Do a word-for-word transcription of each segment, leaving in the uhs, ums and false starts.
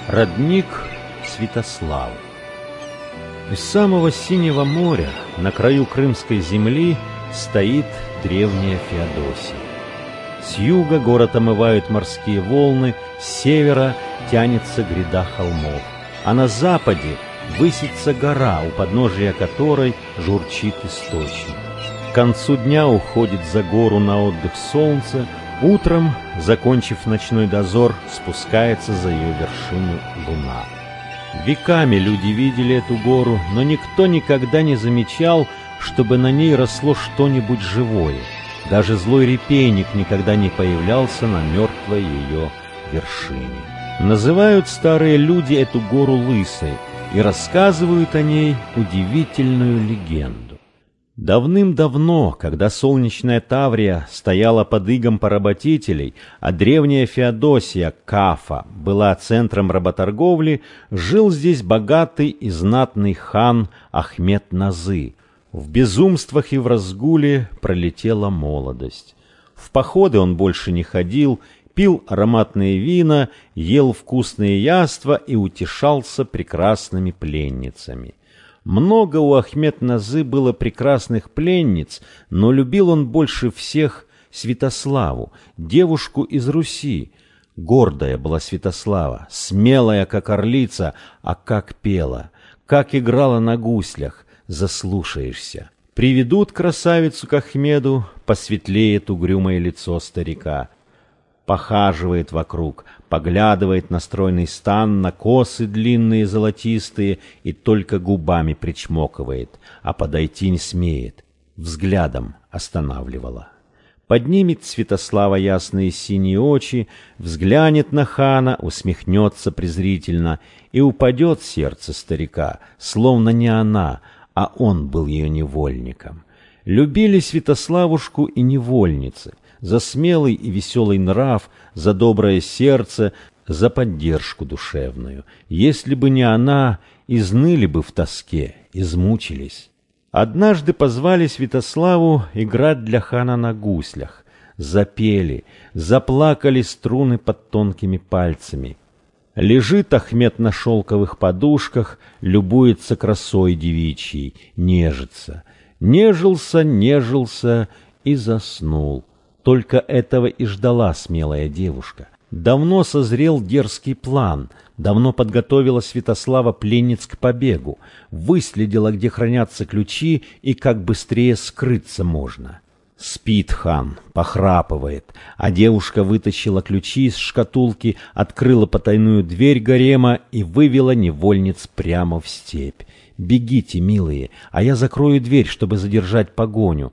Родник Святослава. Из самого синего моря, на краю крымской земли, стоит древняя Феодосия. С юга город омывают морские волны, с севера тянется гряда холмов, а на западе высится гора, у подножия которой журчит источник. К концу дня уходит за гору на отдых солнце, утром, закончив ночной дозор, спускается за ее вершину луна. Веками люди видели эту гору, но никто никогда не замечал, чтобы на ней росло что-нибудь живое. Даже злой репейник никогда не появлялся на мертвой ее вершине. Называют старые люди эту гору Лысой и рассказывают о ней удивительную легенду. Давным-давно, когда солнечная Таврия стояла под игом поработителей, а древняя Феодосия, Кафа, была центром работорговли, жил здесь богатый и знатный хан Ахмет Назы. В безумствах и в разгуле пролетела молодость. В походы он больше не ходил, пил ароматные вина, ел вкусные яства и утешался прекрасными пленницами. Много у Ахмет Назы было прекрасных пленниц, но любил он больше всех Святославу, девушку из Руси. Гордая была Святослава, смелая, как орлица, а как пела, как играла на гуслях, заслушаешься. Приведут красавицу к Ахмеду, посветлеет угрюмое лицо старика. Похаживает вокруг, поглядывает на стройный стан, на косы длинные золотистые и только губами причмокивает, а подойти не смеет, взглядом останавливала. Поднимет Святослава ясные синие очи, взглянет на хана, усмехнется презрительно, и упадет сердце старика, словно не она, а он был ее невольником. Любили Святославушку и невольницы, за смелый и веселый нрав, за доброе сердце, за поддержку душевную. Если бы не она, изныли бы в тоске, измучились. Однажды позвали Святославу играть для хана на гуслях. Запели, заплакали струны под тонкими пальцами. Лежит Ахмет на шелковых подушках, любуется красой девичьей, нежится. Нежился, нежился и заснул. Только этого и ждала смелая девушка. Давно созрел дерзкий план, давно подготовила Святослава пленниц к побегу, выследила, где хранятся ключи и как быстрее скрыться можно. Спит хан, похрапывает, а девушка вытащила ключи из шкатулки, открыла потайную дверь гарема и вывела невольниц прямо в степь. «Бегите, милые, а я закрою дверь, чтобы задержать погоню».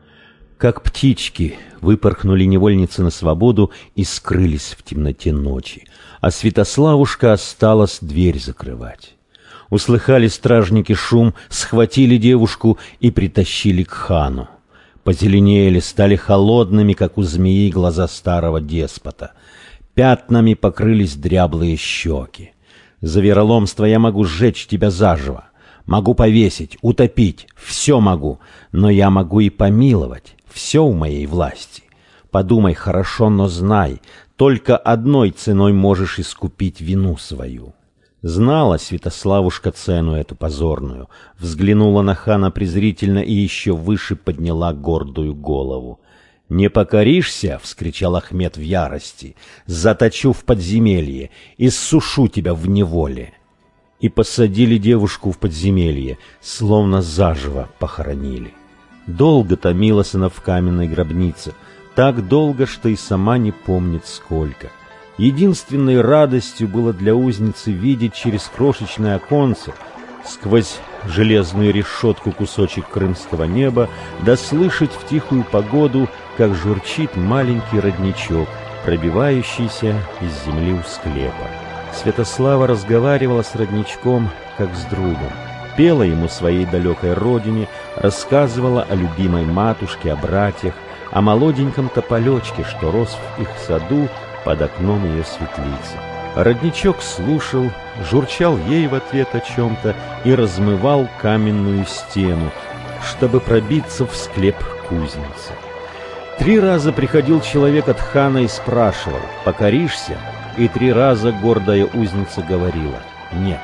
Как птички выпорхнули невольницы на свободу и скрылись в темноте ночи, а Святославушка осталась дверь закрывать. Услыхали стражники шум, схватили девушку и притащили к хану. Позеленели, стали холодными, как у змеи, глаза старого деспота. Пятнами покрылись дряблые щеки. «За вероломство я могу сжечь тебя заживо, могу повесить, утопить, все могу, но я могу и помиловать. Все в моей власти. Подумай хорошо, но знай, только одной ценой можешь искупить вину свою». Знала Святославушка цену эту позорную, взглянула на хана презрительно и еще выше подняла гордую голову. «Не покоришься?» — вскричал Ахмет в ярости. «Заточу в подземелье, иссушу тебя в неволе». И посадили девушку в подземелье, словно заживо похоронили. Долго томилась она в каменной гробнице, так долго, что и сама не помнит сколько. Единственной радостью было для узницы видеть через крошечное оконце, сквозь железную решетку кусочек крымского неба, да слышать в тихую погоду, как журчит маленький родничок, пробивающийся из земли у склепа. Святослава разговаривала с родничком, как с другом, пела ему своей далекой родине, рассказывала о любимой матушке, о братьях, о молоденьком тополечке, что рос в их саду под окном ее светлицы. Родничок слушал, журчал ей в ответ о чем-то и размывал каменную стену, чтобы пробиться в склеп кузницы. Три раза приходил человек от хана и спрашивал: «Покоришься?» и три раза гордая узница говорила «нет».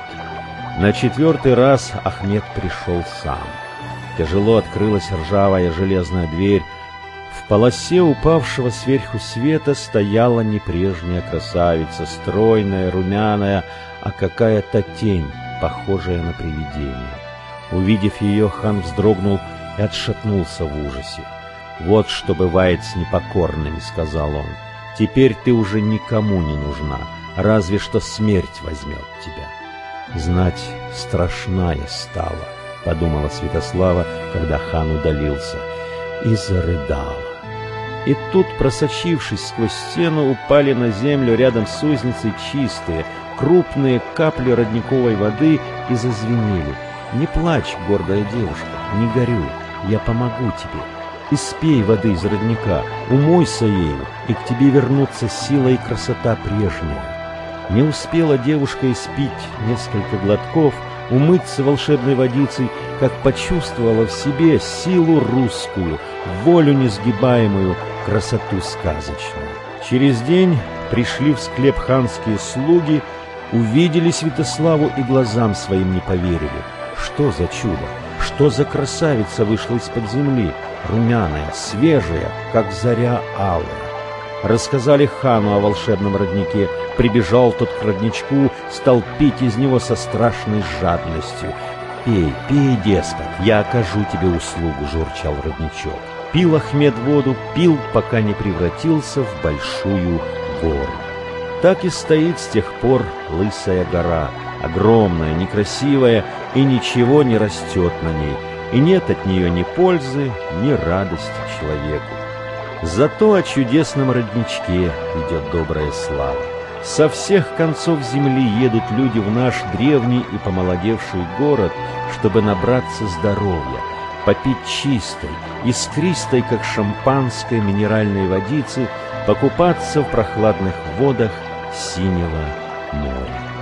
На четвертый раз Ахмед пришел сам. Тяжело открылась ржавая железная дверь. В полосе упавшего сверху света стояла не прежняя красавица, стройная, румяная, а какая-то тень, похожая на привидение. Увидев ее, хан вздрогнул и отшатнулся в ужасе. «Вот что бывает с непокорными», — сказал он. «Теперь ты уже никому не нужна, разве что смерть возьмет тебя». «Знать страшная стала», — подумала Святослава, когда хан удалился, и зарыдала. И тут, просочившись сквозь стену, упали на землю рядом с узницей чистые, крупные капли родниковой воды и зазвенели. «Не плачь, гордая девушка, не горюй, я помогу тебе. Испей воды из родника, умойся ею, и к тебе вернутся сила и красота прежняя». Не успела девушка испить несколько глотков, умыться волшебной водицей, как почувствовала в себе силу русскую, волю несгибаемую, красоту сказочную. Через день пришли в склеп ханские слуги, увидели Святославу и глазам своим не поверили. Что за чудо? Что за красавица вышла из-под земли, румяная, свежая, как заря алая? Рассказали хану о волшебном роднике. Прибежал тот к родничку, стал пить из него со страшной жадностью. «Пей, пей, деспот, я окажу тебе услугу», — журчал родничок. Пил Ахмед воду, пил, пока не превратился в большую гору. Так и стоит с тех пор Лысая гора, огромная, некрасивая, и ничего не растет на ней, и нет от нее ни пользы, ни радости человеку. Зато о чудесном родничке идет добрая слава. Со всех концов земли едут люди в наш древний и помолодевший город, чтобы набраться здоровья, попить чистой, искристой, как шампанское, минеральной водицы, покупаться в прохладных водах синего моря.